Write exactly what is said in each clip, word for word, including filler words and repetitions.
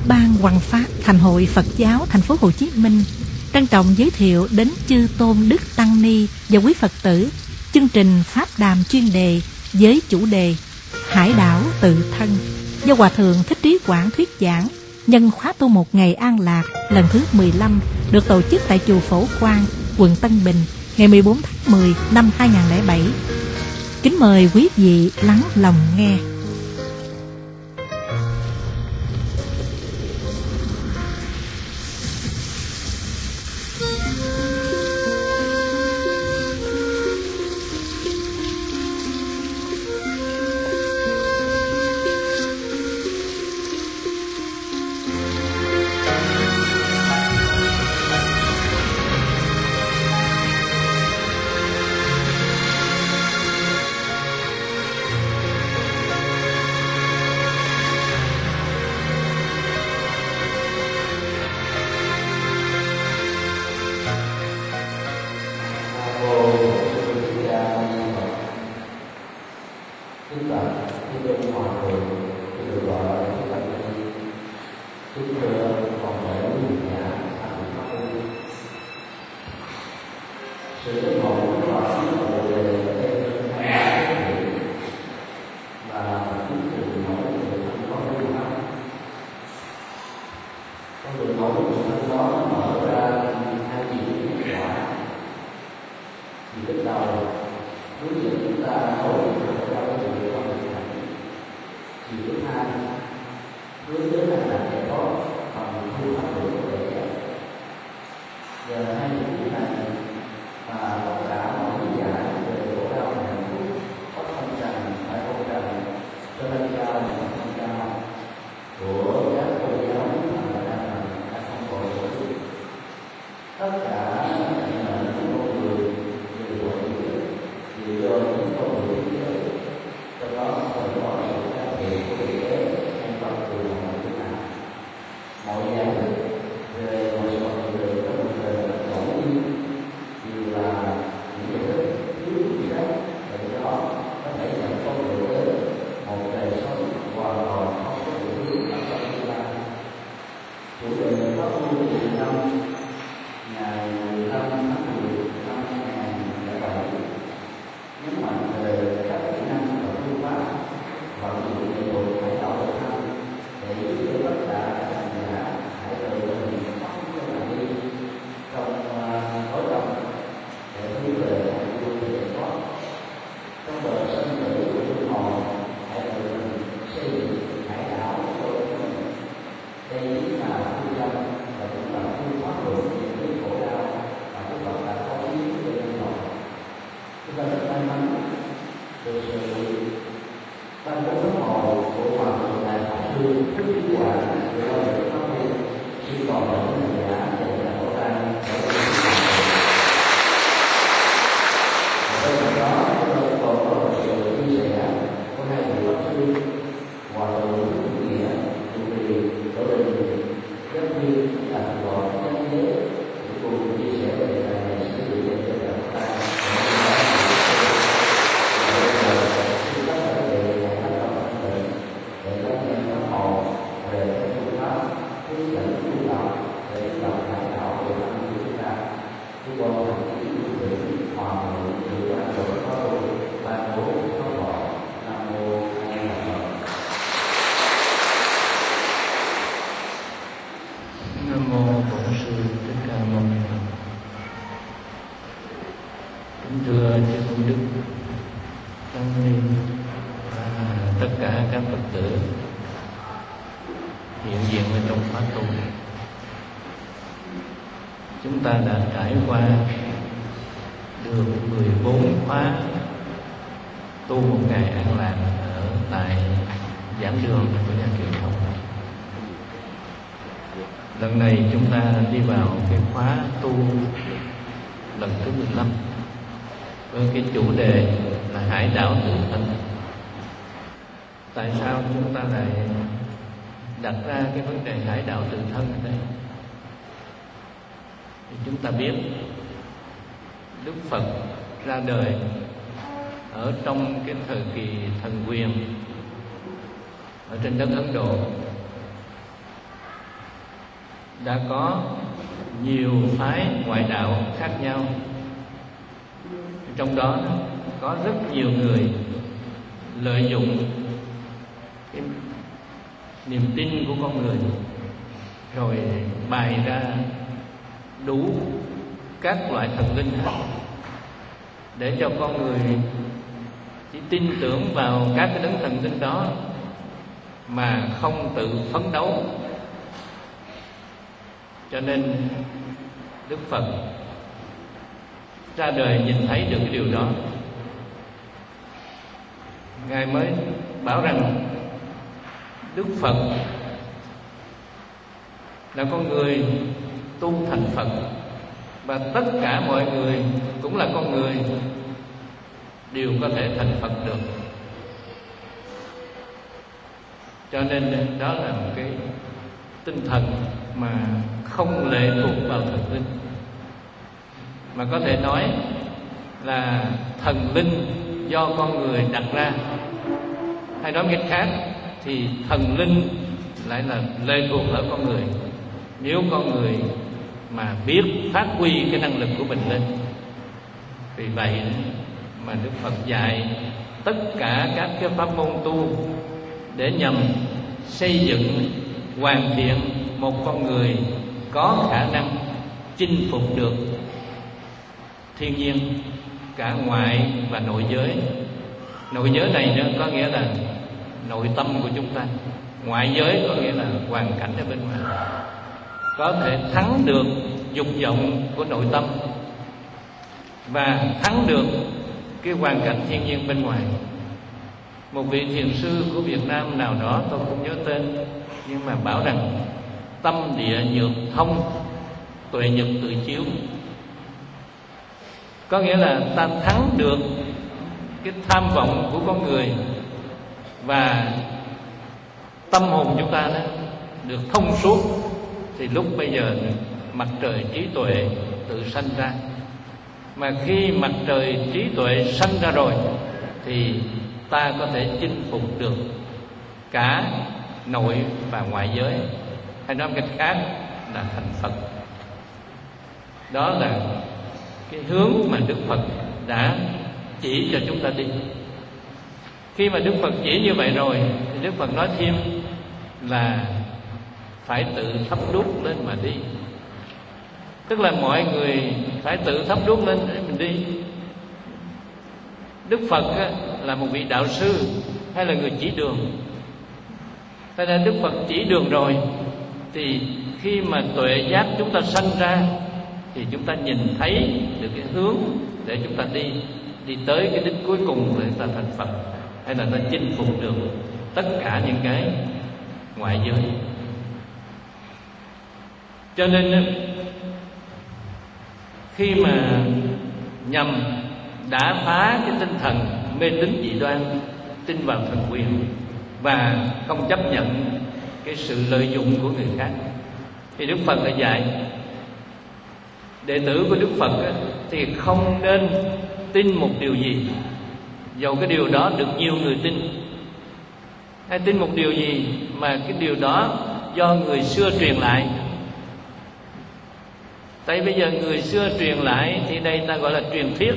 Ban Hoằng Pháp Thành hội Phật giáo Thành phố Hồ Chí Minh trân trọng giới thiệu đến chư tôn đức tăng ni và quý Phật tử chương trình pháp đàm chuyên đề với chủ đề Hải đảo tự thân do Hòa thượng Thích Trí Quảng thuyết giảng nhân khóa tu một ngày an lạc lần thứ mười lăm được tổ chức tại chùa Phổ Quang, quận Tân Bình ngày mười bốn tháng mười năm hai nghìn không trăm lẻ bảy. Kính mời quý vị lắng lòng nghe. Chúng ta đã trải qua được mười bốn khóa tu một ngày an lạc ở tại giảng đường của nhà truyền thống. Lần này chúng ta đi vào cái khóa tu lần thứ mười lăm với cái chủ đề là hải đảo tự thân. Tại sao chúng ta lại đặt ra cái vấn đề hải đảo tự thân ở đây? Thì chúng ta biết Đức Phật ra đời ở trong cái thời kỳ thần quyền ở trên đất Ấn Độ. đã có nhiều phái ngoại đạo khác nhau. Trong đó có rất nhiều người lợi dụng cái niềm tin của con người, rồi bày ra đủ các loại thần linh để cho con người chỉ tin tưởng vào các cái đấng thần linh đó mà không tự phấn đấu. Cho nên Đức Phật ra đời nhìn thấy được cái điều đó, Ngài mới bảo rằng Đức Phật là con người tu thành Phật, và tất cả mọi người cũng là con người, đều có thể thành Phật được. Cho nên đó là một cái tinh thần mà không lệ thuộc vào thần linh, mà có thể nói là thần linh do con người đặt ra. Hay nói một cách khác thì thần linh lại là lệ thuộc ở con người, nếu con người mà biết phát huy cái năng lực của mình lên. Vì vậy mà Đức Phật dạy tất cả các cái pháp môn tu để nhằm xây dựng, hoàn thiện một con người có khả năng chinh phục được thiên nhiên, cả ngoại và nội giới. Nội giới này nữa có nghĩa là nội tâm của chúng ta, ngoại giới có nghĩa là hoàn cảnh ở bên ngoài. Có thể thắng được dục vọng của nội tâm và thắng được cái hoàn cảnh thiên nhiên bên ngoài. Một vị thiền sư của Việt Nam nào đó tôi không nhớ tên, nhưng mà bảo rằng tâm địa nhược thông, tuệ nhật tự chiếu. Có nghĩa là ta thắng được cái tham vọng của con người, và tâm hồn chúng ta đó được thông suốt, thì lúc bây giờ mặt trời trí tuệ tự sanh ra. Mà khi mặt trời trí tuệ sanh ra rồi thì ta có thể chinh phục được cả nội và ngoại giới, hay nói một cách khác là thành Phật. Đó là cái hướng mà Đức Phật đã chỉ cho chúng ta đi. Khi mà Đức Phật chỉ như vậy rồi thì Đức Phật nói thêm là phải tự thắp đuốc lên mà đi. Tức là mọi người phải tự thắp đuốc lên để mình đi. Đức Phật là một vị đạo sư hay là người chỉ đường. Thế nên Đức Phật chỉ đường rồi thì khi mà tuệ giác chúng ta sanh ra thì chúng ta nhìn thấy được cái hướng để chúng ta đi đi tới cái đích cuối cùng để ta thành Phật, hay là ta chinh phục được tất cả những cái ngoại giới. Cho nên khi mà nhằm đã phá cái tinh thần mê tín dị đoan, tin vào thần quyền và không chấp nhận cái sự lợi dụng của người khác, thì Đức Phật đã dạy đệ tử của Đức Phật thì không nên tin một điều gì dầu cái điều đó được nhiều người tin, hay tin một điều gì mà cái điều đó do người xưa truyền lại. Tại bây giờ người xưa truyền lại thì đây ta gọi là truyền thuyết.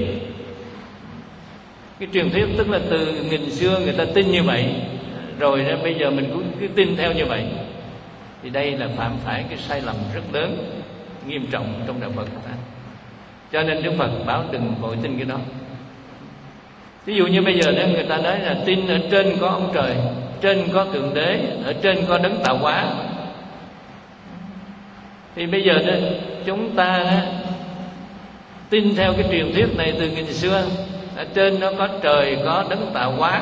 Cái truyền thuyết tức là từ nghìn xưa người ta tin như vậy, rồi ra bây giờ mình cũng cứ tin theo như vậy. Thì đây là phạm phải cái sai lầm rất lớn, nghiêm trọng trong đạo Phật của ta. Cho nên Đức Phật bảo đừng vội tin cái đó. Ví dụ như bây giờ nếu người ta nói là tin ở trên có ông trời, trên có thượng đế, ở trên có đấng tạo hóa, thì bây giờ đó, chúng ta đó, tin theo cái truyền thuyết này từ nghìn xưa, ở trên nó có trời, có đấng tạo hóa.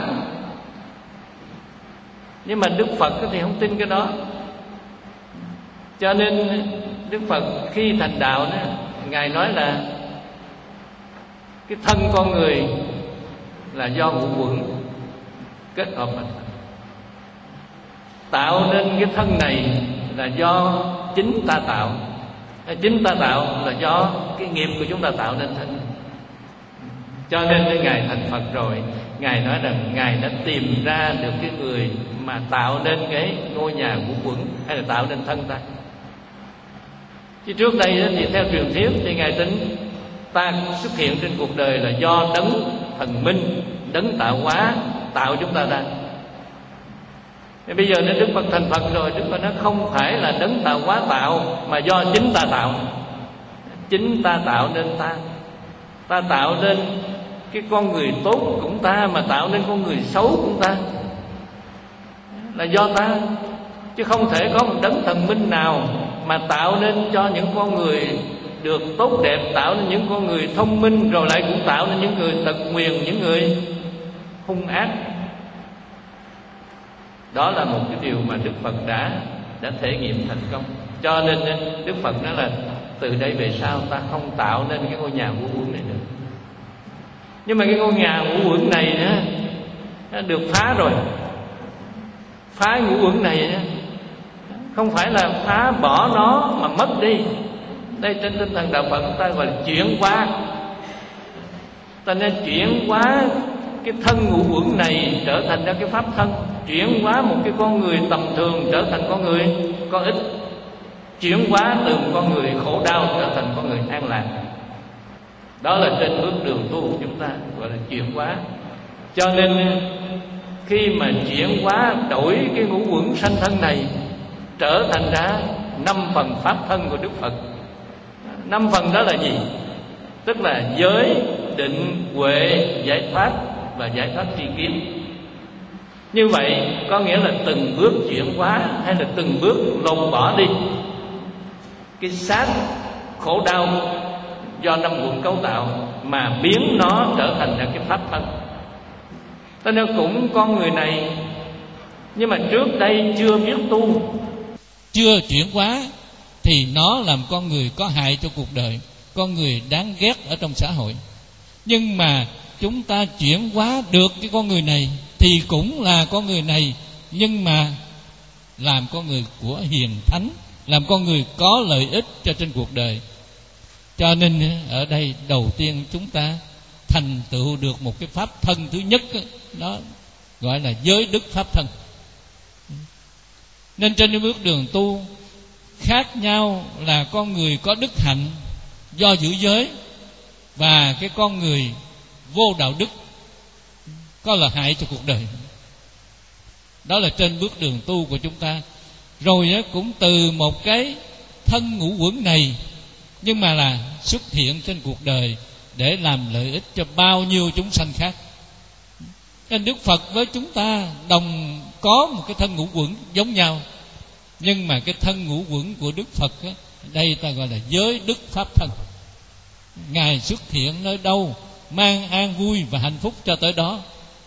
Nhưng mà Đức Phật thì không tin cái đó. Cho nên Đức Phật khi thành đạo đó, Ngài nói là cái thân con người là do ngũ uẩn kết hợp mà tạo nên. Cái thân này là do chính ta tạo. Chính ta tạo là do cái nghiệp của chúng ta tạo nên thân. Cho nên Ngài thành Phật rồi, Ngài nói rằng Ngài đã tìm ra được cái người mà tạo nên cái ngôi nhà ngũ uẩn, hay là tạo nên thân ta. Chứ trước đây thì theo truyền thuyết thì Ngài tính ta xuất hiện trên cuộc đời là do đấng thần minh, đấng tạo hóa tạo chúng ta ra. Thì bây giờ nếu Đức Phật thành Phật rồi, Đức Phật nói không phải là đấng tạo hóa tạo, mà do chính ta tạo. Chính ta tạo nên ta. Ta tạo nên cái con người tốt cũng ta, mà tạo nên con người xấu cũng ta, là do ta. Chứ không thể có một đấng thần minh nào mà tạo nên cho những con người được tốt đẹp, tạo nên những con người thông minh, rồi lại cũng tạo nên những người tật nguyền, những người hung ác. Đó là một cái điều mà Đức Phật đã đã thể nghiệm thành công. Cho nên Đức Phật nói là từ đây về sau ta không tạo nên cái ngôi nhà ngũ uẩn này nữa. Nhưng mà cái ngôi nhà ngũ uẩn này nữa, nó được phá rồi. Phá ngũ uẩn này nữa, không phải là phá bỏ nó mà mất đi. Đây trên tinh thần đạo Phật ta gọi là chuyển hóa. Ta nên chuyển hóa cái thân ngũ uẩn này trở thành ra cái pháp thân, chuyển hóa một cái con người tầm thường trở thành con người có ích, chuyển hóa từ một con người khổ đau trở thành con người an lạc. Đó là trên bước đường tu của chúng ta, gọi là chuyển hóa. Cho nên khi mà chuyển hóa, đổi cái ngũ uẩn sanh thân này trở thành ra năm phần pháp thân của Đức Phật. Năm phần đó là gì? Tức là giới, định, huệ, giải thoát và giải thoát tri kiến. Như vậy có nghĩa là từng bước chuyển hóa, hay là từng bước lột bỏ đi cái xác khổ đau do năm uẩn cấu tạo, mà biến nó trở thành ra cái pháp thân. Cho nên cũng con người này, nhưng mà trước đây chưa biết tu, chưa chuyển hóa, thì nó làm con người có hại cho cuộc đời, con người đáng ghét ở trong xã hội. Nhưng mà chúng ta chuyển hóa được cái con người này thì cũng là con người này, nhưng mà làm con người của hiền thánh, làm con người có lợi ích cho trên cuộc đời. Cho nên ở đây đầu tiên chúng ta thành tựu được một cái pháp thân thứ nhất, đó gọi là giới đức pháp thân. Nên trên cái bước đường tu khác nhau là con người có đức hạnh do giữ giới, và cái con người vô đạo đức có lợi hại cho cuộc đời. Đó là trên bước đường tu của chúng ta. Rồi cũng từ một cái thân ngũ uẩn này, nhưng mà là xuất hiện trên cuộc đời để làm lợi ích cho bao nhiêu chúng sanh khác. Nên Đức Phật với chúng ta đồng có một cái thân ngũ uẩn giống nhau, nhưng mà cái thân ngũ uẩn của Đức Phật á, đây ta gọi là giới đức pháp thân. Ngài xuất hiện nơi đâu mang an vui và hạnh phúc cho tới đó.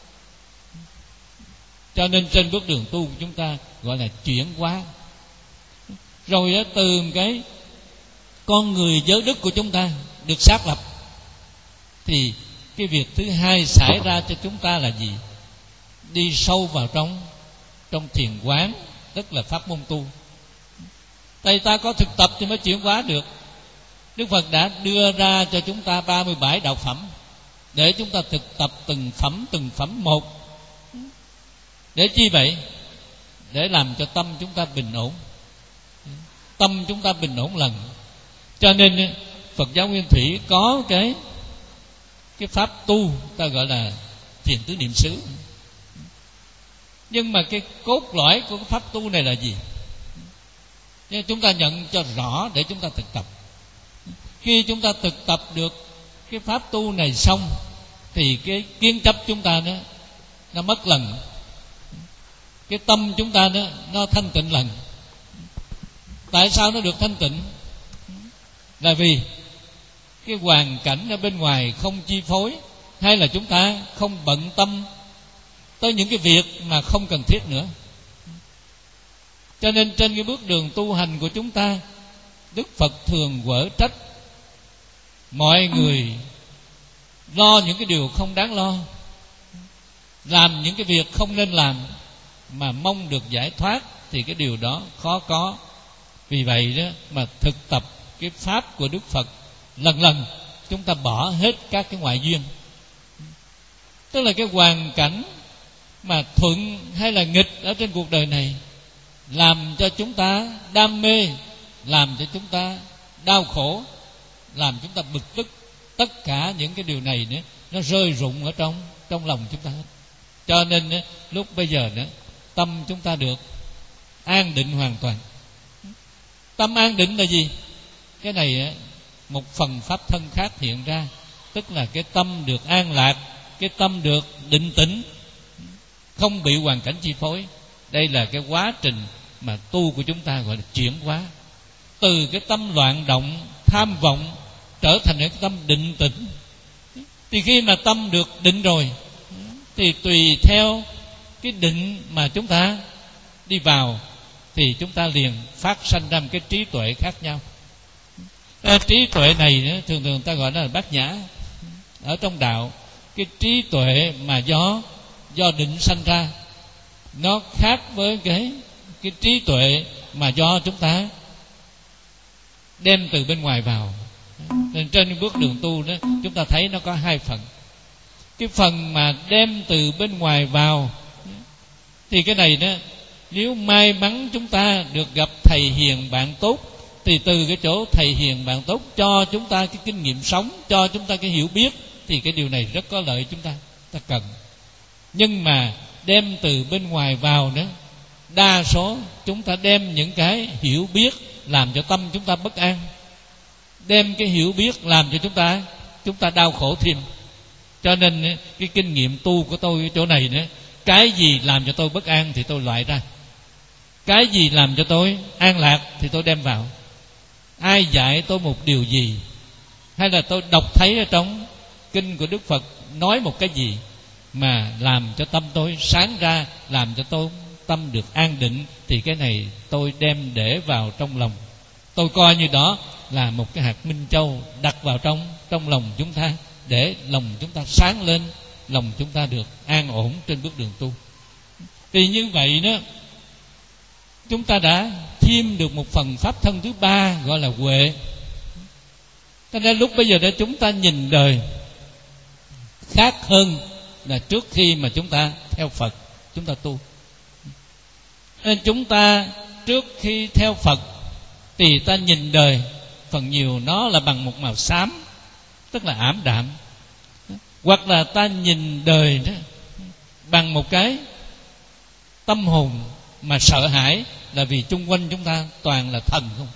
Cho nên trên bước đường tu của chúng ta gọi là chuyển hóa. Rồi á, từ cái con người giới đức của chúng ta được xác lập, thì cái việc thứ hai xảy ra cho chúng ta là gì? Đi sâu vào trong trong thiền quán, tức là pháp môn tu. Tại ta có thực tập thì mới chuyển hóa được. Đức Phật đã đưa ra cho chúng ta ba mươi bảy đạo phẩm để chúng ta thực tập từng phẩm từng phẩm một. Để chi vậy? Để làm cho tâm chúng ta bình ổn. Tâm chúng ta bình ổn lần. Cho nên Phật giáo Nguyên Thủy có cái cái pháp tu ta gọi là thiền tứ niệm xứ. Nhưng mà cái cốt lõi của cái pháp tu này là gì? Nhưng chúng ta nhận cho rõ để chúng ta thực tập. Khi chúng ta thực tập được cái pháp tu này xong, thì cái kiến chấp chúng ta nó nó mất lần, cái tâm chúng ta nó nó thanh tịnh lần. Tại sao nó được thanh tịnh? Là vì cái hoàn cảnh ở bên ngoài không chi phối, hay là chúng ta không bận tâm tới những cái việc mà không cần thiết nữa. Cho nên trên cái bước đường tu hành của chúng ta, Đức Phật thường quở trách mọi người lo những cái điều không đáng lo, làm những cái việc không nên làm, mà mong được giải thoát thì cái điều đó khó có. Vì vậy đó mà thực tập cái pháp của Đức Phật, lần lần chúng ta bỏ hết các cái ngoại duyên. Tức là cái hoàn cảnh mà thuận hay là nghịch ở trên cuộc đời này làm cho chúng ta đam mê, làm cho chúng ta đau khổ, làm chúng ta bực tức. Tất cả những cái điều này nữa, nó rơi rụng ở trong trong lòng chúng ta hết. Cho nên nữa, lúc bây giờ nữa, tâm chúng ta được an định hoàn toàn. Tâm an định là gì? Cái này một phần pháp thân khác hiện ra, tức là cái tâm được an lạc, cái tâm được định tĩnh, không bị hoàn cảnh chi phối. Đây là cái quá trình mà tu của chúng ta gọi là chuyển hóa, từ cái tâm loạn động, tham vọng trở thành cái tâm định tĩnh. Thì khi mà tâm được định rồi, thì tùy theo cái định mà chúng ta đi vào, thì chúng ta liền phát sanh ra một cái trí tuệ khác nhau. À, trí tuệ này thường thường ta gọi là bát nhã. Ở trong đạo, cái trí tuệ mà do do định sanh ra, nó khác với cái cái trí tuệ mà do chúng ta đem từ bên ngoài vào. Nên trên bước đường tu đó, chúng ta thấy nó có hai phần. Cái phần mà đem từ bên ngoài vào, thì cái này đó, nếu may mắn chúng ta được gặp thầy hiền bạn tốt, thì từ cái chỗ thầy hiền bạn tốt cho chúng ta cái kinh nghiệm sống, cho chúng ta cái hiểu biết, thì cái điều này rất có lợi chúng ta, ta cần. Nhưng mà đem từ bên ngoài vào nữa, đa số chúng ta đem những cái hiểu biết làm cho tâm chúng ta bất an, đem cái hiểu biết làm cho chúng ta chúng ta đau khổ thêm. Cho nên cái kinh nghiệm tu của tôi ở chỗ này nữa, cái gì làm cho tôi bất an thì tôi loại ra, cái gì làm cho tôi an lạc thì tôi đem vào. Ai dạy tôi một điều gì, hay là tôi đọc thấy ở trong kinh của Đức Phật nói một cái gì mà làm cho tâm tôi sáng ra, làm cho tôi tâm được an định, thì cái này tôi đem để vào trong lòng. Tôi coi như đó là một cái hạt minh châu đặt vào trong trong lòng chúng ta, để lòng chúng ta sáng lên, lòng chúng ta được an ổn trên bước đường tu. Thì như vậy đó, chúng ta đã thêm được một phần pháp thân thứ ba, gọi là huệ. Cho nên lúc bây giờ đó chúng ta nhìn đời khác hơn là trước khi mà chúng ta theo Phật, chúng ta tu. Nên chúng ta trước khi theo Phật thì ta nhìn đời phần nhiều nó là bằng một màu xám, tức là ảm đạm. Hoặc là ta nhìn đời đó bằng một cái tâm hồn mà sợ hãi, là vì chung quanh chúng ta toàn là thần không.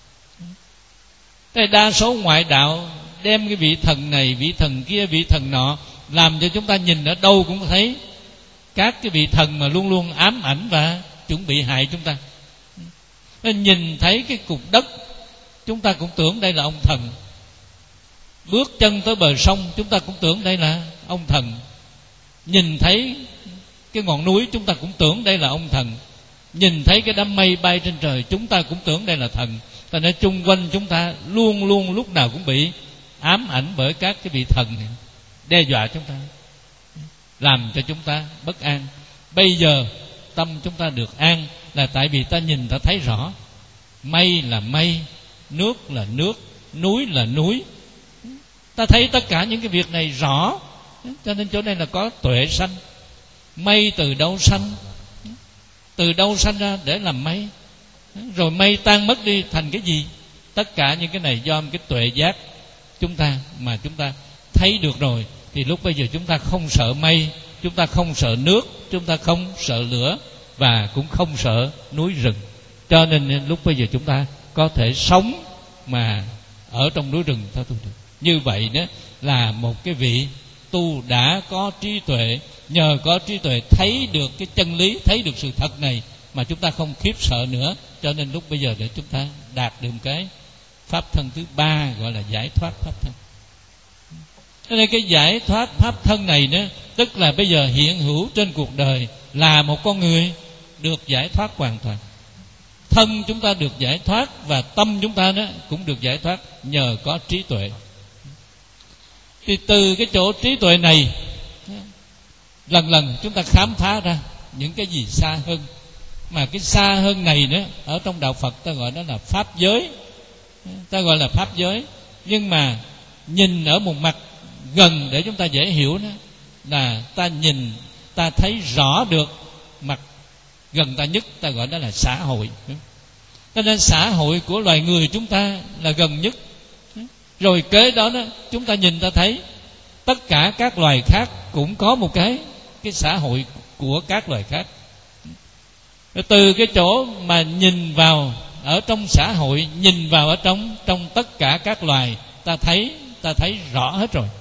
Thế đa số ngoại đạo đem cái vị thần này, vị thần kia, vị thần nọ, làm cho chúng ta nhìn ở đâu cũng thấy các cái vị thần mà luôn luôn ám ảnh và chuẩn bị hại chúng ta. Nên nhìn thấy cái cục đất, chúng ta cũng tưởng đây là ông thần. Bước chân tới bờ sông, chúng ta cũng tưởng đây là ông thần. Nhìn thấy cái ngọn núi, chúng ta cũng tưởng đây là ông thần. Nhìn thấy cái đám mây bay trên trời, chúng ta cũng tưởng đây là thần. Cho nên chung quanh chúng ta luôn luôn lúc nào cũng bị ám ảnh bởi các cái vị thần này, đe dọa chúng ta, làm cho chúng ta bất an. Bây giờ tâm chúng ta được an là tại vì ta nhìn, ta thấy rõ. Mây là mây, nước là nước, núi là núi. Ta thấy tất cả những cái việc này rõ. Cho nên chỗ này là có tuệ sanh. Mây từ đâu sanh? Từ đâu sanh ra để làm mây? Rồi mây tan mất đi thành cái gì? Tất cả những cái này do một cái tuệ giác chúng ta mà chúng ta thấy được rồi, thì lúc bây giờ chúng ta không sợ mây, chúng ta không sợ nước, chúng ta không sợ lửa, và cũng không sợ núi rừng. Cho nên lúc bây giờ chúng ta có thể sống mà ở trong núi rừng ta tu được. Như vậy đó là một cái vị tu đã có trí tuệ. Nhờ có trí tuệ thấy được cái chân lý, thấy được sự thật này mà chúng ta không khiếp sợ nữa. Cho nên lúc bây giờ để chúng ta đạt được cái pháp thân thứ ba, gọi là giải thoát pháp thân. Cho nên cái giải thoát pháp thân này nữa, tức là bây giờ hiện hữu trên cuộc đời là một con người được giải thoát hoàn toàn. Thân chúng ta được giải thoát, và tâm chúng ta đó cũng được giải thoát nhờ có trí tuệ. Thì từ cái chỗ trí tuệ này, lần lần chúng ta khám phá ra những cái gì xa hơn. Mà cái xa hơn này nữa, ở trong đạo Phật ta gọi đó là pháp giới. Ta gọi là pháp giới. Nhưng mà nhìn ở một mặt gần để chúng ta dễ hiểu đó, là ta nhìn, ta thấy rõ được mặt gần ta nhất, ta gọi đó là xã hội. Cho nên xã hội của loài người chúng ta là gần nhất. Rồi kế đó, đó chúng ta nhìn ta thấy tất cả các loài khác cũng có một cái cái xã hội của các loài khác. Rồi từ cái chỗ mà nhìn vào ở trong xã hội, nhìn vào ở trong trong tất cả các loài, ta thấy ta thấy rõ hết rồi.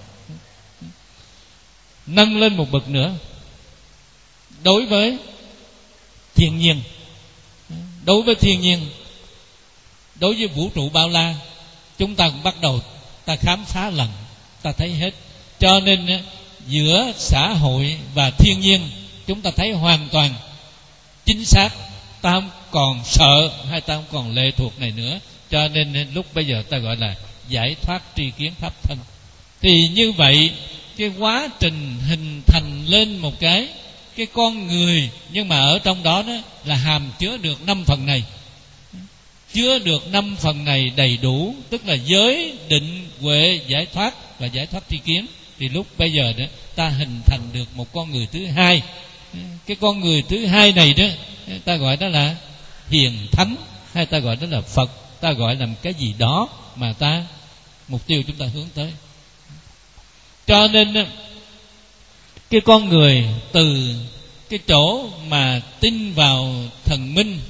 Nâng lên một bậc nữa, đối với thiên nhiên, đối với thiên nhiên, đối với vũ trụ bao la, chúng ta cũng bắt đầu ta khám phá lần, ta thấy hết. Cho nên giữa xã hội và thiên nhiên chúng ta thấy hoàn toàn chính xác, ta không còn sợ hay ta không còn lệ thuộc này nữa. Cho nên lúc bây giờ ta gọi là giải thoát tri kiến pháp thân. Thì như vậy cái quá trình hình thành lên một cái cái con người, nhưng mà ở trong đó, đó là hàm chứa được năm phần này, chứa được năm phần này đầy đủ, tức là giới, định, huệ, giải thoát và giải thoát tri kiến. Thì lúc bây giờ đó ta hình thành được một con người thứ hai. Cái con người thứ hai này đó ta gọi đó là hiền thánh, hay ta gọi đó là Phật, ta gọi là cái gì đó mà ta mục tiêu chúng ta hướng tới. Cho nên cái con người từ cái chỗ mà tin vào thần minh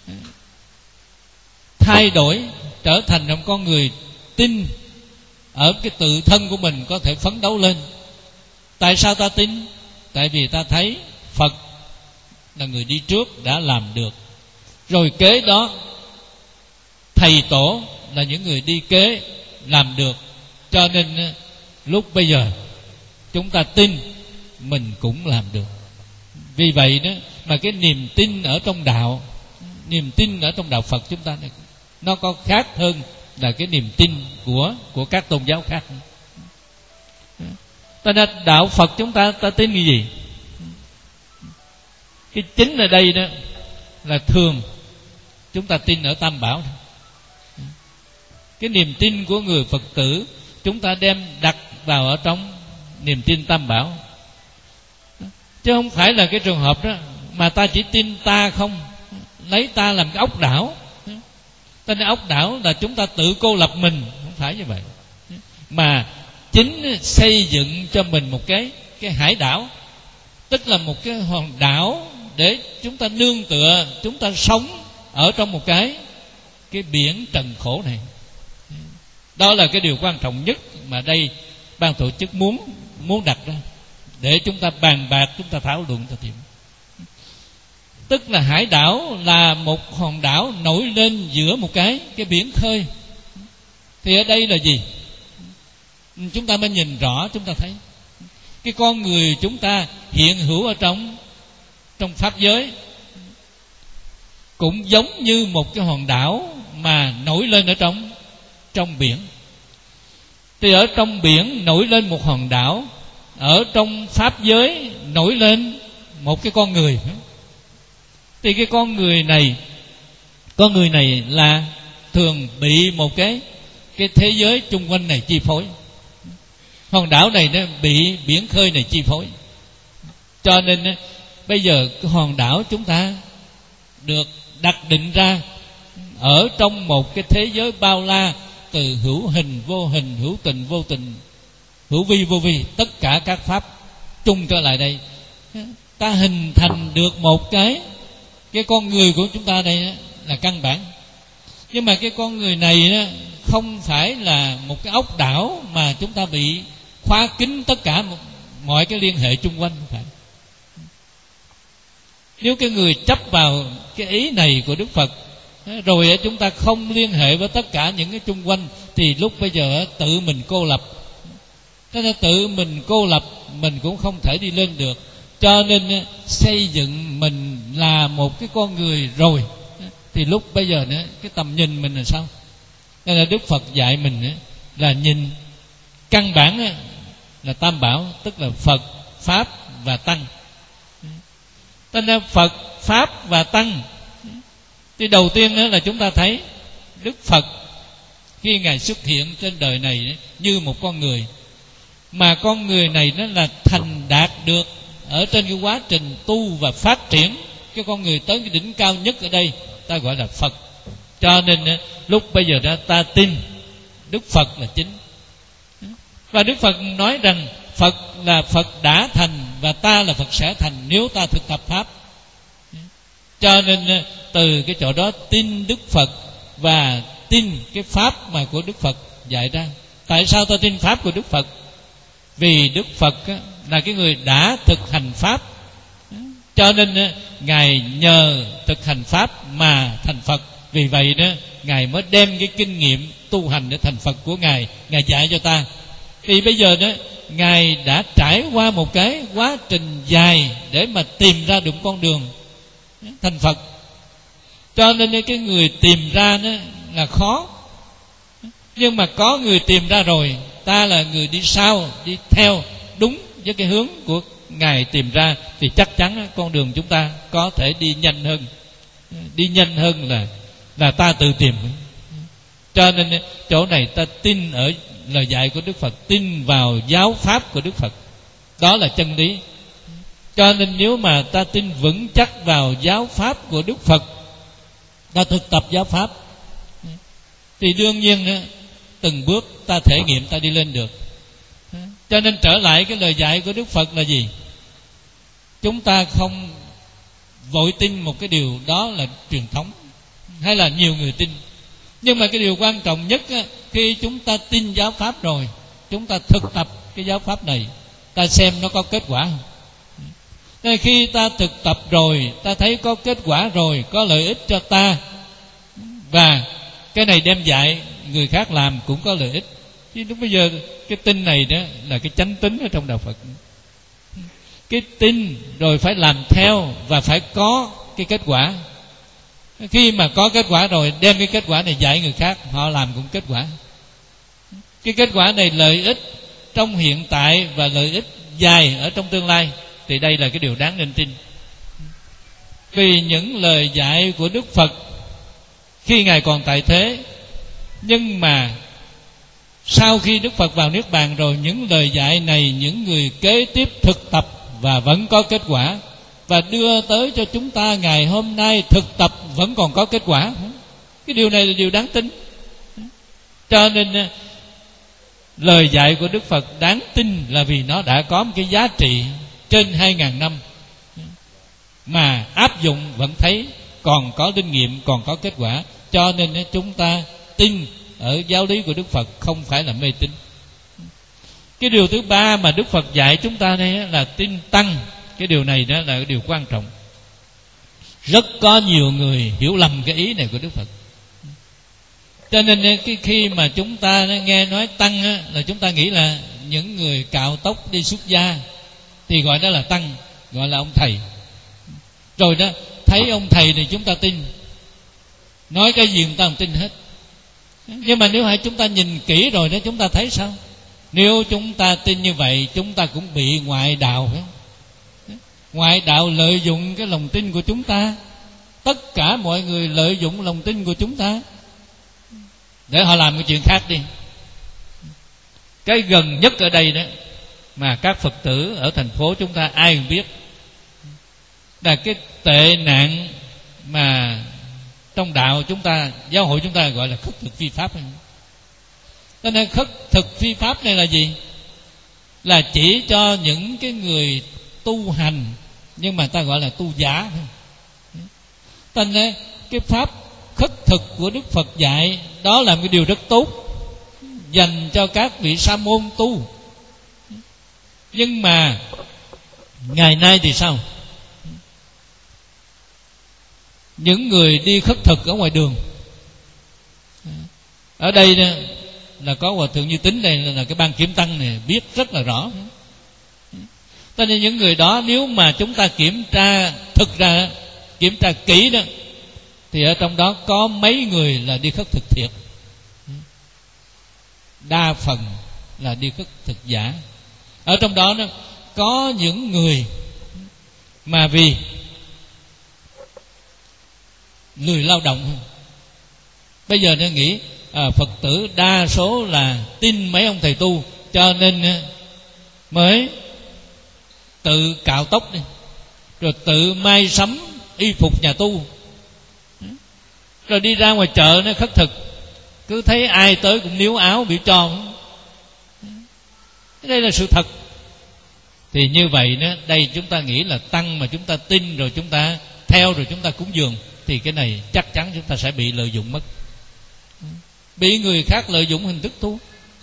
thay đổi trở thành một con người tin ở cái tự thân của mình có thể phấn đấu lên. Tại sao ta tin? Tại vì ta thấy Phật là người đi trước đã làm được, rồi kế đó thầy tổ là những người đi kế làm được. Cho nên lúc bây giờ chúng ta tin mình cũng làm được. Vì vậy đó mà cái niềm tin ở trong đạo, niềm tin ở trong đạo Phật chúng ta này, nó có khác hơn là cái niềm tin của của các tôn giáo khác. Ta nên đạo Phật chúng ta ta tin cái gì? Cái chính ở đây đó là thường chúng ta tin ở Tam Bảo. Cái niềm tin của người Phật tử chúng ta đem đặt vào ở trong niềm tin Tam Bảo, chứ không phải là cái trường hợp đó mà ta chỉ tin ta không, lấy ta làm cái ốc đảo. Ta nói ốc đảo là chúng ta tự cô lập mình, không phải như vậy, mà chính xây dựng cho mình một cái cái hải đảo, tức là một cái hòn đảo để chúng ta nương tựa, chúng ta sống ở trong một cái cái biển trần khổ này. Đó là cái điều quan trọng nhất mà đây ban tổ chức muốn muốn đặt ra để chúng ta bàn bạc, chúng ta thảo luận, ta tìm. Tức là hải đảo là một hòn đảo nổi lên giữa một cái cái biển khơi. Thì ở đây là gì? Chúng ta mới nhìn rõ, chúng ta thấy cái con người chúng ta hiện hữu ở trong trong pháp giới cũng giống như một cái hòn đảo mà nổi lên ở trong trong biển. Thì ở trong biển nổi lên một hòn đảo, ở trong pháp giới nổi lên một cái con người. Thì cái con người này, con người này là thường bị một cái cái thế giới chung quanh này chi phối. Hòn đảo này nó bị biển khơi này chi phối. Cho nên bây giờ cái hòn đảo chúng ta được đặt định ra ở trong một cái thế giới bao la, từ hữu hình vô hình, hữu tình vô tình, hữu vi vô vi, tất cả các pháp chung trở lại đây, ta hình thành được một cái cái con người của chúng ta đây là căn bản. Nhưng mà cái con người này không phải là một cái ốc đảo mà chúng ta bị khóa kín tất cả mọi cái liên hệ chung quanh, không phải. Nếu cái người chấp vào cái ý này của Đức Phật rồi chúng ta không liên hệ với tất cả những cái chung quanh, thì lúc bây giờ tự mình cô lập. Thế nên tự mình cô lập, mình cũng không thể đi lên được. Cho nên xây dựng mình là một cái con người rồi, thì lúc bây giờ nữa cái tầm nhìn mình là sao? Nên là Đức Phật dạy mình là nhìn căn bản là Tam Bảo, tức là Phật, Pháp và Tăng. Nên là Phật, Pháp và Tăng. Thì đầu tiên là chúng ta thấy Đức Phật khi Ngài xuất hiện trên đời này như một con người, mà con người này nó là thành đạt được ở trên cái quá trình tu và phát triển. Cái con người tới cái đỉnh cao nhất ở đây ta gọi là Phật. Cho nên lúc bây giờ đó ta tin Đức Phật là chính. Và Đức Phật nói rằng Phật là Phật đã thành, và ta là Phật sẽ thành nếu ta thực tập Pháp. Cho nên từ cái chỗ đó tin Đức Phật và tin cái Pháp mà của Đức Phật dạy ra. Tại sao ta tin Pháp của Đức Phật? Vì Đức Phật là cái người đã thực hành Pháp, cho nên Ngài nhờ thực hành Pháp mà thành Phật. Vì vậy đó Ngài mới đem cái kinh nghiệm tu hành để thành Phật của Ngài, Ngài dạy cho ta. Thì bây giờ đó Ngài đã trải qua một cái quá trình dài để mà tìm ra được con đường thành Phật. Cho nên cái người tìm ra đó là khó. Nhưng mà có người tìm ra rồi, ta là người đi sau, đi theo đúng với cái hướng của Ngài tìm ra, thì chắc chắn con đường chúng ta có thể đi nhanh hơn. Đi nhanh hơn là là ta tự tìm. Cho nên chỗ này ta tin ở lời dạy của Đức Phật, tin vào giáo pháp của Đức Phật, đó là chân lý. Cho nên nếu mà ta tin vững chắc vào giáo pháp của Đức Phật, ta thực tập giáo pháp, thì đương nhiên từng bước ta thể nghiệm, ta đi lên được. Cho nên trở lại cái lời dạy của Đức Phật là gì? Chúng ta không vội tin một cái điều đó là truyền thống, hay là nhiều người tin. Nhưng mà cái điều quan trọng nhất á, khi chúng ta tin giáo pháp rồi, chúng ta thực tập cái giáo pháp này, ta xem nó có kết quả không. Nên khi ta thực tập rồi, ta thấy có kết quả rồi, có lợi ích cho ta, và cái này đem dạy người khác làm cũng có lợi ích. Chứ lúc bây giờ cái tin này đó là cái chánh tín ở trong đạo Phật. Cái tin rồi phải làm theo và phải có cái kết quả. Khi mà có kết quả rồi, đem cái kết quả này dạy người khác, họ làm cũng kết quả. Cái kết quả này lợi ích trong hiện tại và lợi ích dài ở trong tương lai, thì đây là cái điều đáng nên tin. Vì những lời dạy của Đức Phật khi Ngài còn tại thế, nhưng mà sau khi Đức Phật vào Niết Bàn rồi, những lời dạy này những người kế tiếp thực tập và vẫn có kết quả, và đưa tới cho chúng ta ngày hôm nay thực tập vẫn còn có kết quả. Cái điều này là điều đáng tin. Cho nên lời dạy của Đức Phật đáng tin là vì nó đã có một cái giá trị trên hai ngàn năm, mà áp dụng vẫn thấy còn có linh nghiệm, còn có kết quả. Cho nên chúng ta tin ở giáo lý của Đức Phật, không phải là mê tín. Cái điều thứ ba mà Đức Phật dạy chúng ta đây là tin tăng. Cái điều này đó là cái điều quan trọng. Rất có nhiều người hiểu lầm cái ý này của Đức Phật. Cho nên cái khi mà chúng ta nghe nói tăng á, là chúng ta nghĩ là những người cạo tóc đi xuất gia thì gọi đó là tăng, gọi là ông thầy. Rồi đó, thấy ông thầy thì chúng ta tin, nói cái gì chúng ta không tin hết. Nhưng mà nếu hãy chúng ta nhìn kỹ rồi đó, chúng ta thấy sao? Nếu chúng ta tin như vậy, chúng ta cũng bị ngoại đạo. Ngoại đạo lợi dụng cái lòng tin của chúng ta. Tất cả mọi người lợi dụng lòng tin của chúng ta để họ làm cái chuyện khác đi. Cái gần nhất ở đây đó mà các Phật tử ở thành phố chúng ta ai cũng biết, là cái tệ nạn mà trong đạo chúng ta, giáo hội chúng ta gọi là khất thực phi pháp. Cho nên khất thực phi pháp này là gì? Là chỉ cho những cái người tu hành, nhưng mà ta gọi là tu giả. Cho nên cái pháp khất thực của Đức Phật dạy đó là một cái điều rất tốt, dành cho các vị sa môn tu. Nhưng mà ngày nay thì sao? Những người đi khất thực ở ngoài đường, ở đây là có Hòa Thượng Như Tính đây, là cái ban kiểm tăng này biết rất là rõ. Cho nên những người đó, nếu mà chúng ta kiểm tra thực ra, kiểm tra kỹ đó, thì ở trong đó có mấy người là đi khất thực thiệt, đa phần là đi khất thực giả. Ở trong đó nó có những người mà vì lười lao động, bây giờ nó nghĩ à, Phật tử đa số là tin mấy ông thầy tu, cho nên mới tự cạo tóc đi, rồi tự may sắm y phục nhà tu. rồi đi ra ngoài chợ nó khất thực, cứ thấy ai tới cũng níu áo biểu cho. Đây là sự thật. Thì như vậy đó, đây chúng ta nghĩ là tăng mà chúng ta tin rồi chúng ta theo rồi chúng ta cúng dường, thì cái này chắc chắn chúng ta sẽ bị lợi dụng mất, bị người khác lợi dụng hình thức tu.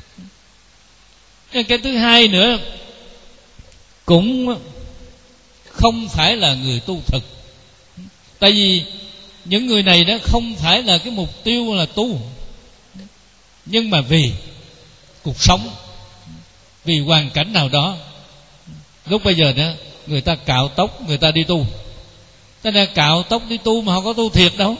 Cái thứ hai nữa, cũng không phải là người tu thực. Tại vì những người này đó không phải là cái mục tiêu là tu, nhưng mà vì cuộc sống, vì hoàn cảnh nào đó, lúc bây giờ đó người ta cạo tóc, người ta đi tu. Thế nên cạo tóc đi tu mà họ có tu thiệt đâu.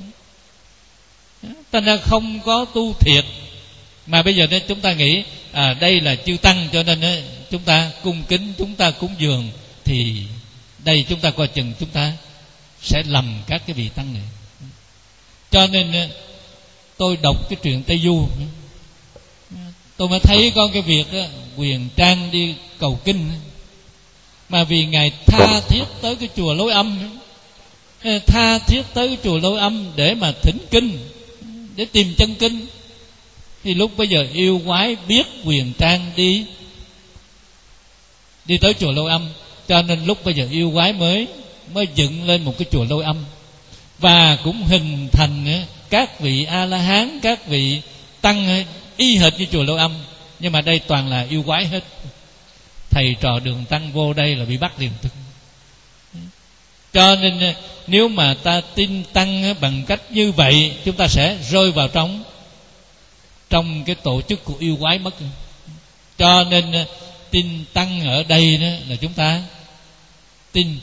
Thế nên không có tu thiệt. Mà bây giờ đó chúng ta nghĩ à, đây là chư tăng, cho nên đó, chúng ta cung kính, chúng ta cúng dường. Thì đây chúng ta coi chừng chúng ta sẽ lầm các cái vị tăng này. Cho nên tôi đọc cái truyện Tây Du, tôi mới thấy có cái việc đó, Huyền Trang đi cầu kinh, mà vì Ngài tha thiết tới cái chùa Lối Âm, tha thiết tới cái chùa Lối Âm để mà thỉnh kinh, để tìm chân kinh. Thì lúc bây giờ yêu quái biết Huyền Trang đi đi tới chùa Lối Âm, cho nên lúc bây giờ yêu quái mới mới dựng lên một cái chùa Lối Âm, và cũng hình thành các vị A La Hán, các vị tăng y hệt như chùa Lối Âm. Nhưng mà đây toàn là yêu quái hết. Thầy trò Đường Tăng vô đây là bị bắt liền tức. Cho nên nếu mà ta tin tăng bằng cách như vậy, chúng ta sẽ rơi vào trong trong cái tổ chức của yêu quái mất. Cho nên tin tăng ở đây đó là chúng ta tin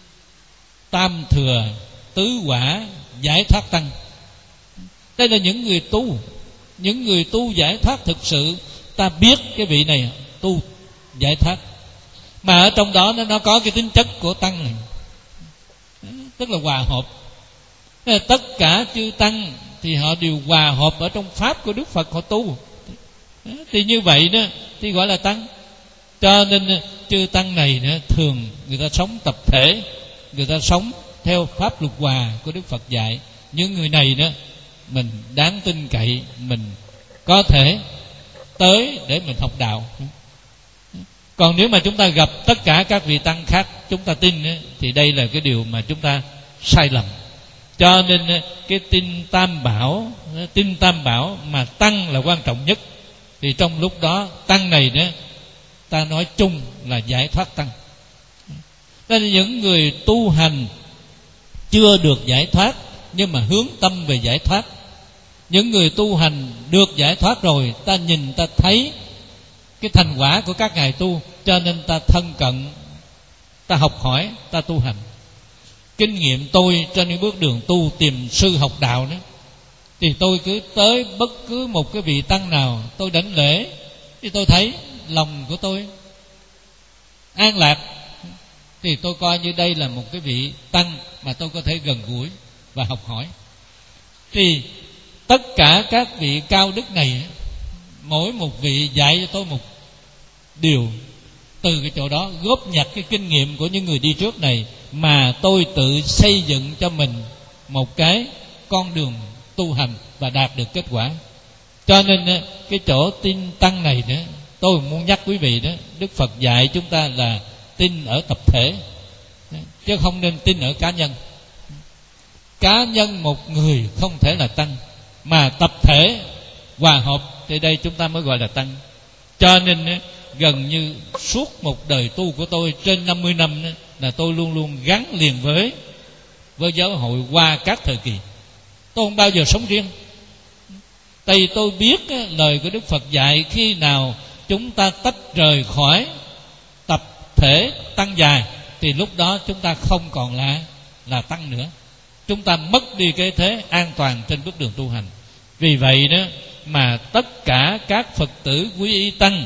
tam thừa tứ quả giải thoát tăng. Đây là những người tu, những người tu giải thoát thực sự. Ta biết cái vị này tu giải thoát, mà ở trong đó nó, nó có cái tính chất của tăng này, tức là hòa hợp. Tất cả chư tăng thì họ đều hòa hợp ở trong pháp của Đức Phật họ tu. Thì như vậy đó thì gọi là tăng. Cho nên chư tăng này nữa, thường người ta sống tập thể, người ta sống theo pháp luật hòa của Đức Phật dạy. Những người này đó mình đáng tin cậy, mình có thể tới để mình học đạo. Còn nếu mà chúng ta gặp tất cả các vị tăng khác chúng ta tin ấy, thì đây là cái điều mà chúng ta sai lầm. Cho nên cái tin tam bảo, tin tam bảo mà tăng là quan trọng nhất. Thì trong lúc đó tăng này nữa, ta nói chung là giải thoát tăng. Nên những người tu hành chưa được giải thoát nhưng mà hướng tâm về giải thoát. Những người tu hành được giải thoát rồi, ta nhìn ta thấy cái thành quả của các ngài tu, cho nên ta thân cận, ta học hỏi, ta tu hành. Kinh nghiệm tôi trên những bước đường tu tìm sư học đạo đó, thì tôi cứ tới bất cứ một cái vị tăng nào, tôi đảnh lễ, thì tôi thấy lòng của tôi an lạc, thì tôi coi như đây là một cái vị tăng mà tôi có thể gần gũi và học hỏi. Thì tất cả các vị cao đức này, mỗi một vị dạy cho tôi một điều, từ cái chỗ đó góp nhặt cái kinh nghiệm của những người đi trước này mà tôi tự xây dựng cho mình một cái con đường tu hành và đạt được kết quả. Cho nên cái chỗ tin tăng này nữa, tôi muốn nhắc quý vị đó, Đức Phật dạy chúng ta là tin ở tập thể, chứ không nên tin ở cá nhân. Cá nhân một người không thể là tăng, mà tập thể hòa hợp thì đây chúng ta mới gọi là tăng. Cho nên gần như suốt một đời tu của tôi trên năm mươi năm là tôi luôn luôn gắn liền với với giáo hội qua các thời kỳ. Tôi không bao giờ sống riêng. Tại vì tôi biết lời của Đức Phật dạy, khi nào chúng ta tách rời khỏi tập thể tăng dài thì lúc đó chúng ta không còn là là tăng nữa. Chúng ta mất đi cái thế an toàn trên bước đường tu hành. Vì vậy đó mà tất cả các Phật tử quy y tăng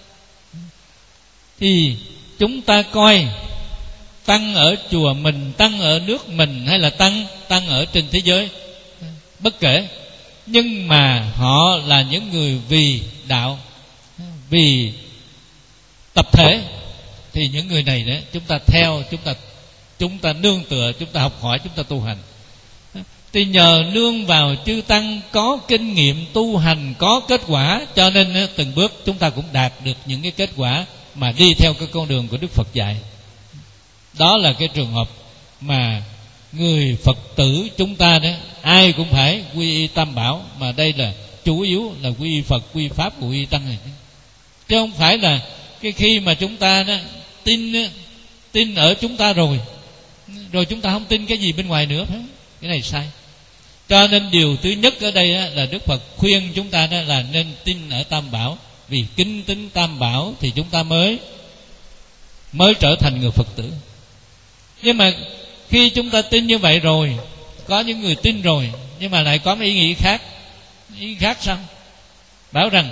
thì chúng ta coi tăng ở chùa mình, tăng ở nước mình, hay là tăng tăng ở trên thế giới, bất kể, nhưng mà họ là những người vì đạo, vì tập thể, thì những người này đấy chúng ta theo, chúng ta chúng ta nương tựa, chúng ta học hỏi, chúng ta tu hành. Thì nhờ nương vào chư tăng có kinh nghiệm tu hành, có kết quả, cho nên từng bước chúng ta cũng đạt được những cái kết quả mà đi theo cái con đường của Đức Phật dạy. Đó là cái trường hợp mà người Phật tử chúng ta đó, ai cũng phải quy y Tam Bảo, mà đây là chủ yếu là quy y Phật, quy y Pháp, quy y Tăng này. Chứ không phải là cái khi mà chúng ta đó, tin tin ở chúng ta rồi rồi chúng ta không tin cái gì bên ngoài nữa, phải không? Cái này sai. Cho nên điều thứ nhất ở đây là Đức Phật khuyên chúng ta đó là nên tin ở Tam Bảo. Vì kính tín Tam Bảo thì chúng ta mới mới trở thành người Phật tử. Nhưng mà khi chúng ta tin như vậy rồi, có những người tin rồi nhưng mà lại có một ý nghĩ khác. Ý nghĩ khác sao? Bảo rằng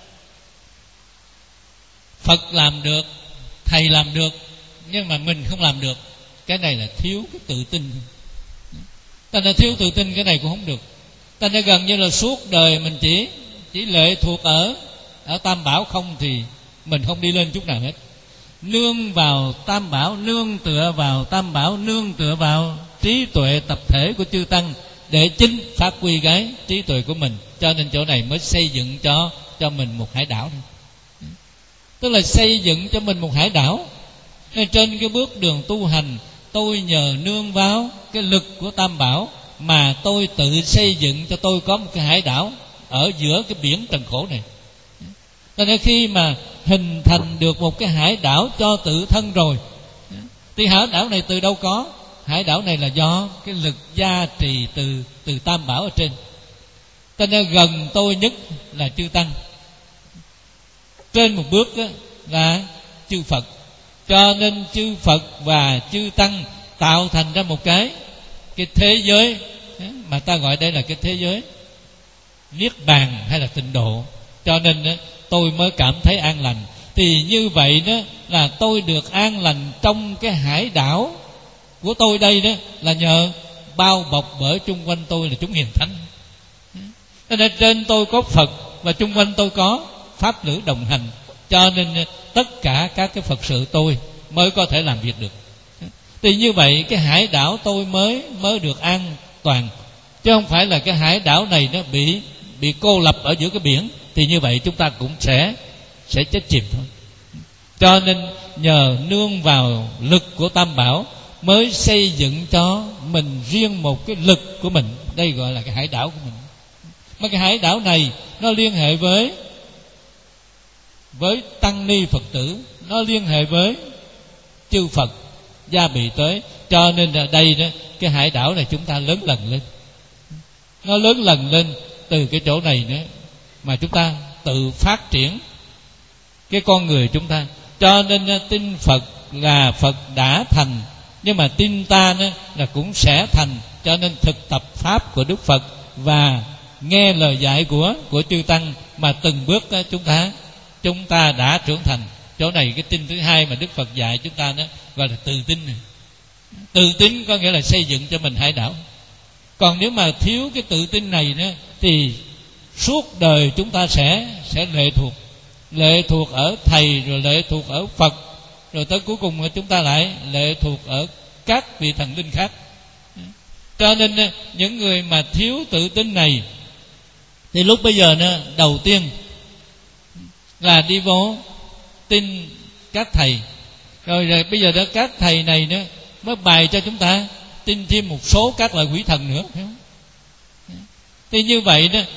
Phật làm được, Thầy làm được, nhưng mà mình không làm được. Cái này là thiếu cái tự tin. Ta đã thiếu tự tin, cái này cũng không được. Ta đã gần như là suốt đời mình chỉ chỉ lệ thuộc ở ở Tam Bảo không, thì mình không đi lên chút nào hết. Nương vào Tam Bảo, nương tựa vào Tam Bảo, nương tựa vào trí tuệ tập thể của chư tăng để chính phát huy cái trí tuệ của mình. Cho nên chỗ này mới xây dựng cho cho mình một hải đảo. Tức là xây dựng cho mình một hải đảo. Nên trên cái bước đường tu hành, tôi nhờ nương vào cái lực của Tam Bảo mà tôi tự xây dựng cho tôi có một cái hải đảo ở giữa cái biển trần khổ này. Cho nên khi mà hình thành được một cái hải đảo cho tự thân rồi, thì hải đảo này từ đâu có? Hải đảo này là do cái lực gia trì từ từ Tam Bảo ở trên. Cho nên gần tôi nhất là chư tăng, trên một bước đó là chư Phật. Cho nên chư Phật và chư tăng tạo thành ra một cái cái thế giới mà ta gọi đây là cái thế giới niết bàn hay là tịnh độ. Cho nên đó, tôi mới cảm thấy an lành. Thì như vậy đó là tôi được an lành trong cái hải đảo của tôi đây đó, là nhờ bao bọc bởi chung quanh tôi là chúng hiền thánh. Cho nên trên tôi có Phật và chung quanh tôi có pháp lữ đồng hành. Cho nên tất cả các cái Phật sự tôi mới có thể làm việc được. Thì như vậy cái hải đảo tôi mới mới được an toàn, chứ không phải là cái hải đảo này nó bị bị cô lập ở giữa cái biển, thì như vậy chúng ta cũng sẽ sẽ chết chìm thôi. Cho nên nhờ nương vào lực của Tam Bảo mới xây dựng cho mình riêng một cái lực của mình. Đây gọi là cái hải đảo của mình. Mà cái hải đảo này nó liên hệ với với tăng ni Phật tử, nó liên hệ với chư Phật gia bị tới. Cho nên ở đây đó, cái hải đảo này chúng ta lớn lần lên. Nó lớn lần lên từ cái chỗ này nữa mà chúng ta tự phát triển cái con người chúng ta. Cho nên tin Phật là Phật đã thành, nhưng mà tin ta đó là cũng sẽ thành. Cho nên thực tập pháp của Đức Phật và nghe lời dạy của của chư tăng mà từng bước đó, chúng ta chúng ta đã trưởng thành. Chỗ này cái tin thứ hai mà Đức Phật dạy chúng ta đó gọi là tự tin này. Tự tin có nghĩa là xây dựng cho mình hải đảo. Còn nếu mà thiếu cái tự tin này đó, thì suốt đời chúng ta sẽ sẽ lệ thuộc lệ thuộc ở thầy, rồi lệ thuộc ở Phật, rồi tới cuối cùng chúng ta lại lệ thuộc ở các vị thần linh khác. Cho nên những người mà thiếu tự tin này thì lúc bây giờ đó, đầu tiên là đi vô tin các thầy, rồi, rồi bây giờ đó các thầy này đó mới bày cho chúng ta tin thêm một số các loại quỷ thần nữa, phải không? Thì như vậy đó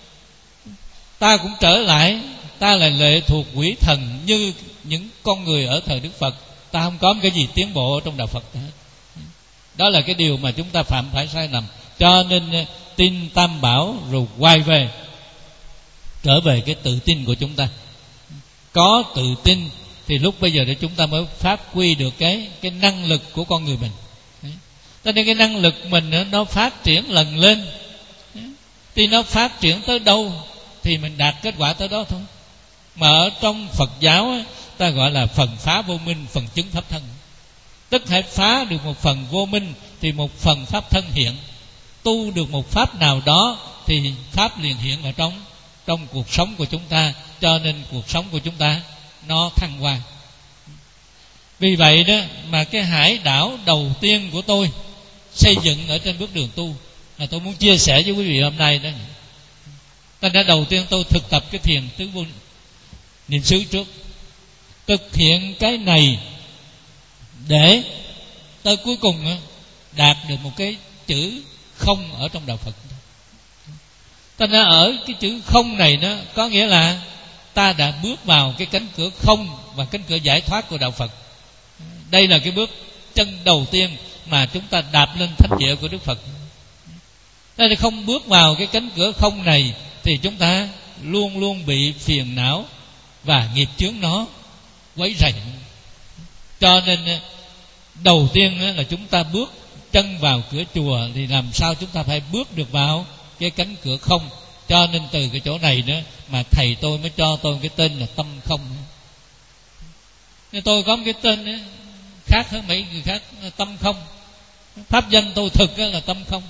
ta cũng trở lại, ta là lệ thuộc quỷ thần như những con người ở thời Đức Phật. Ta không có cái gì tiến bộ trong đạo Phật hết. Đó là cái điều mà chúng ta phạm phải sai lầm. Cho nên tin Tam Bảo rồi quay về, trở về cái tự tin của chúng ta. Có tự tin thì lúc bây giờ để chúng ta mới phát huy được cái cái năng lực của con người mình. Cho nên cái năng lực mình nó phát triển lần lên. Thì nó phát triển tới đâu thì mình đạt kết quả tới đó thôi. Mà ở trong Phật giáo ta gọi là phần phá vô minh, phần chứng pháp thân. Tức hãy phá được một phần vô minh thì một phần pháp thân hiện. Tu được một pháp nào đó thì pháp liền hiện ở trong trong cuộc sống của chúng ta. Cho nên cuộc sống của chúng ta nó thăng hoa. Vì vậy đó mà cái hải đảo đầu tiên của tôi xây dựng ở trên bước đường tu mà tôi muốn chia sẻ với quý vị hôm nay đó. Thành ra đầu tiên tôi thực tập cái thiền tứ vô niệm xứ trước, thực hiện cái này để tới cuối cùng đạt được một cái chữ không ở trong đạo Phật. Thành ra ở cái chữ không này nó có nghĩa là ta đã bước vào cái cánh cửa không và cánh cửa giải thoát của đạo Phật. Đây là cái bước chân đầu tiên mà chúng ta đạp lên thánh địa của Đức Phật. Nên không bước vào cái cánh cửa không này thì chúng ta luôn luôn bị phiền não và nghiệp chướng nó quấy rầy. Cho nên đầu tiên là chúng ta bước chân vào cửa chùa thì làm sao chúng ta phải bước được vào cái cánh cửa không. Cho nên từ cái chỗ này nữa mà thầy tôi mới cho tôi cái tên là tâm không. Nên tôi có một cái tên ấy, khác hơn mấy người khác, tâm không. Pháp danh tôi thực là tâm không.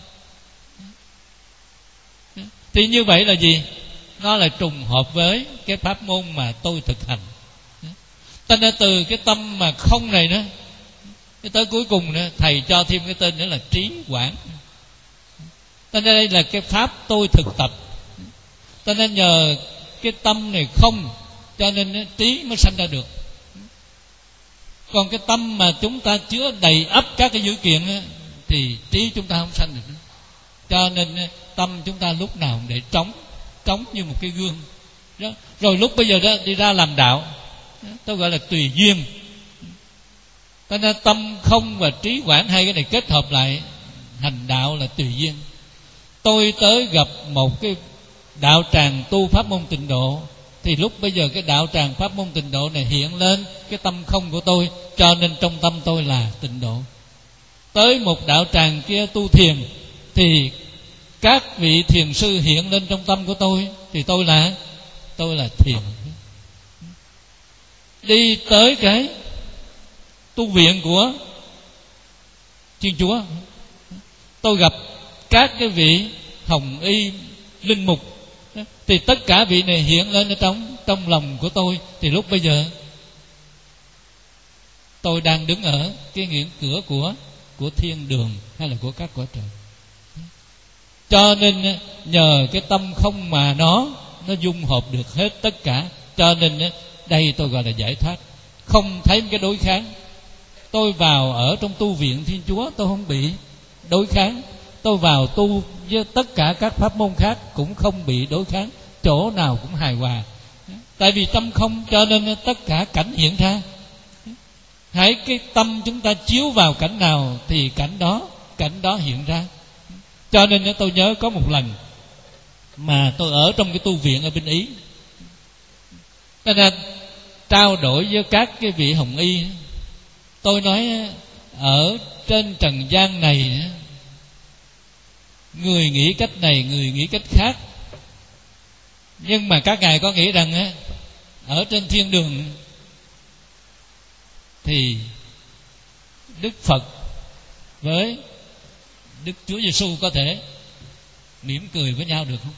Thì như vậy là gì? Nó là trùng hợp với cái pháp môn mà tôi thực hành. Cho nên từ cái tâm mà không này nữa, tới cuối cùng nữa, thầy cho thêm cái tên nữa là trí quảng. Cho nên đây là cái pháp tôi thực tập. Cho nên nhờ cái tâm này không, cho nên trí mới sanh ra được. Còn cái tâm mà chúng ta chứa đầy ắp các cái dữ kiện thì trí chúng ta không sanh được. Cho nên tâm chúng ta lúc nào để trống, trống như một cái gương. Rồi lúc bây giờ đó đi ra làm đạo, tôi gọi là tùy duyên. Cho nên tâm không và trí quảng hai cái này kết hợp lại hành đạo là tùy duyên. Tôi tới gặp một cái đạo tràng tu pháp môn tịnh độ, thì lúc bây giờ cái đạo tràng pháp môn tịnh độ này hiện lên cái tâm không của tôi, cho nên trong tâm tôi là tịnh độ. Tới một đạo tràng kia tu thiền, thì các vị thiền sư hiện lên trong tâm của tôi, thì tôi là tôi là thiền. Đi tới cái tu viện của Thiên Chúa, tôi gặp các cái vị hồng y linh mục, thì tất cả vị này hiện lên ở trong trong lòng của tôi, thì lúc bây giờ tôi đang đứng ở cái ngưỡng cửa của của thiên đường hay là của các cõi trời. Cho nên nhờ cái tâm không mà nó nó dung hợp được hết tất cả. Cho nên đây tôi gọi là giải thoát, không thấy một cái đối kháng. Tôi vào ở trong tu viện Thiên Chúa, tôi không bị đối kháng. Tôi vào tu với tất cả các pháp môn khác cũng không bị đối kháng, chỗ nào cũng hài hòa. Tại vì tâm không, cho nên tất cả cảnh hiện ra. Hãy cái tâm chúng ta chiếu vào cảnh nào thì cảnh đó cảnh đó hiện ra. Cho nên tôi nhớ có một lần mà tôi ở trong cái tu viện ở bên Ý, cho nên trao đổi với các cái vị hồng y. Tôi nói ở trên trần gian này, người nghĩ cách này, người nghĩ cách khác, nhưng mà các ngài có nghĩ rằng á, ở trên thiên đường thì Đức Phật với Đức Chúa Giêsu có thể mỉm cười với nhau được không?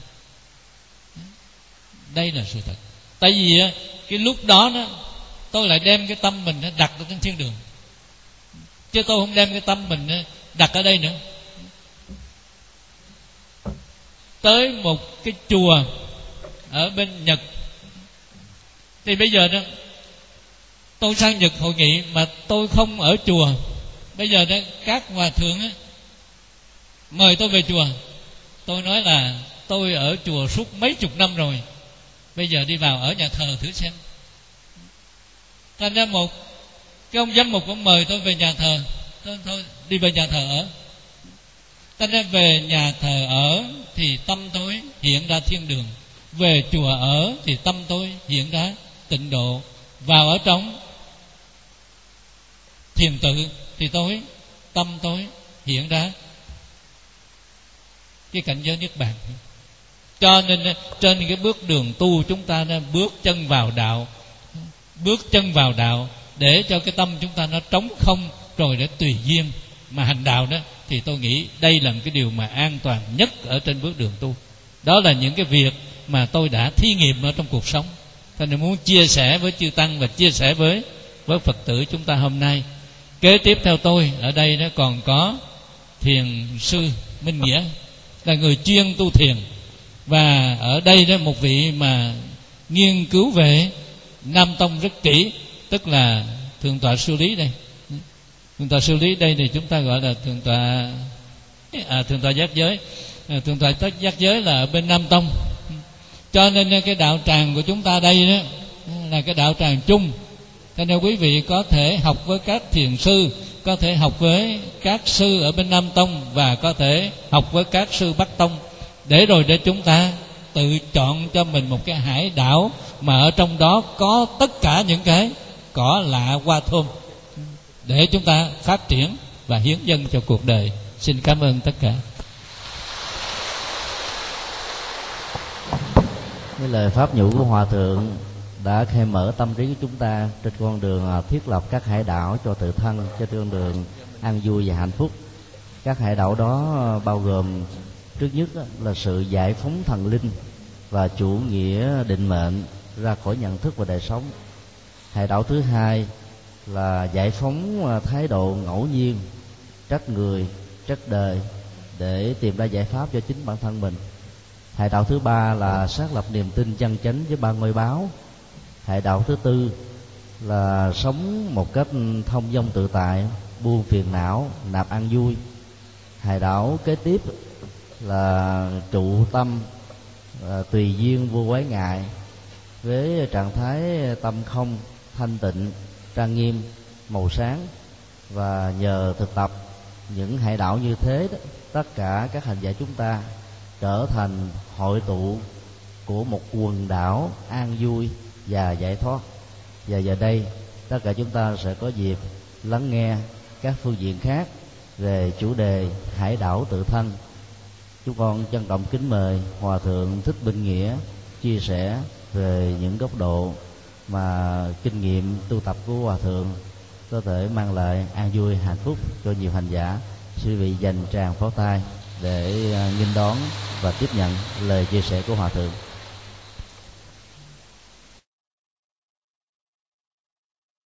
Đây là sự thật. Tại vì á, cái lúc đó, đó tôi lại đem cái tâm mình đặt ở trên thiên đường, chứ tôi không đem cái tâm mình đặt ở đây nữa. Tới một cái chùa ở bên Nhật, thì bây giờ đó tôi sang Nhật hội nghị mà tôi không ở chùa. Bây giờ đó các hòa thượng á, mời tôi về chùa. Tôi nói là tôi ở chùa suốt mấy chục năm rồi, bây giờ đi vào ở nhà thờ thử xem. Thành ra một cái ông giám mục cũng mời tôi về nhà thờ. Tôi thôi đi về nhà thờ ở. Thành ra về nhà thờ ở thì tâm tôi hiện ra thiên đường, về chùa ở thì tâm tôi hiện ra tịnh độ. Vào ở trong thiền tự thì tôi tâm tôi hiện ra cái cảnh giới niết bàn. Cho nên trên cái bước đường tu chúng ta nên bước chân vào đạo, bước chân vào đạo để cho cái tâm chúng ta nó trống không, rồi để tùy duyên mà hành đạo đó. Thì tôi nghĩ đây là một cái điều mà an toàn nhất ở trên bước đường tu. Đó là những cái việc mà tôi đã thí nghiệm ở trong cuộc sống, cho nên muốn chia sẻ với chư tăng và chia sẻ với với Phật tử chúng ta hôm nay. Kế tiếp theo tôi ở đây nó còn có thiền sư Minh Nghĩa. là người chuyên tu thiền. Và ở đây đó một vị mà nghiên cứu về Nam Tông rất kỹ, tức là Thượng tọa Sư Lý đây. Thượng tọa Sư Lý đây thì chúng ta gọi là Thượng tọa à, Thượng tọa Giác Giới. à, Thượng tọa Giác Giới là ở bên Nam Tông. Cho nên cái đạo tràng của chúng ta đây đó là cái đạo tràng chung. Cho nên quý vị có thể học với các thiền sư, có thể học với các sư ở bên Nam Tông, và có thể học với các sư Bắc Tông, để rồi để chúng ta tự chọn cho mình một cái hải đảo mà ở trong đó có tất cả những cái cỏ lạ hoa thơm, để chúng ta phát triển và hiến dâng cho cuộc đời. Xin cảm ơn tất cả. Cái lời pháp nhũ của Hòa Thượng đã khai mở tâm trí của chúng ta trên con đường thiết lập các hải đảo cho tự thân, trên con đường an vui và hạnh phúc. Các hải đảo đó bao gồm trước nhất là sự giải phóng thần linh và chủ nghĩa định mệnh ra khỏi nhận thức và đời sống. Hải đảo thứ hai là giải phóng thái độ ngẫu nhiên, trách người, trách đời để tìm ra giải pháp cho chính bản thân mình. Hải đạo thứ ba là xác lập niềm tin chân chánh với ba ngôi báo. Hải đạo thứ tư là sống một cách thông dong tự tại, buông phiền não, nạp an vui. Hải đạo kế tiếp là trụ tâm, tùy duyên vô quái ngại, với trạng thái tâm không, thanh tịnh, trang nghiêm, màu sáng. Và nhờ thực tập những hải đảo như thế đó, tất cả các hành giả chúng ta trở thành hội tụ của một quần đảo an vui và giải thoát. Và giờ đây tất cả chúng ta sẽ có dịp lắng nghe các phương diện khác về chủ đề hải đảo tự thân. Chúng con trân trọng kính mời Hòa Thượng Thích Bình Nghĩa chia sẻ về những góc độ mà kinh nghiệm tu tập của Hòa Thượng có thể mang lại an vui hạnh phúc cho nhiều hành giả. Xin quý vị dành tràng pháo tay để nghênh đón và tiếp nhận lời chia sẻ của Hòa Thượng.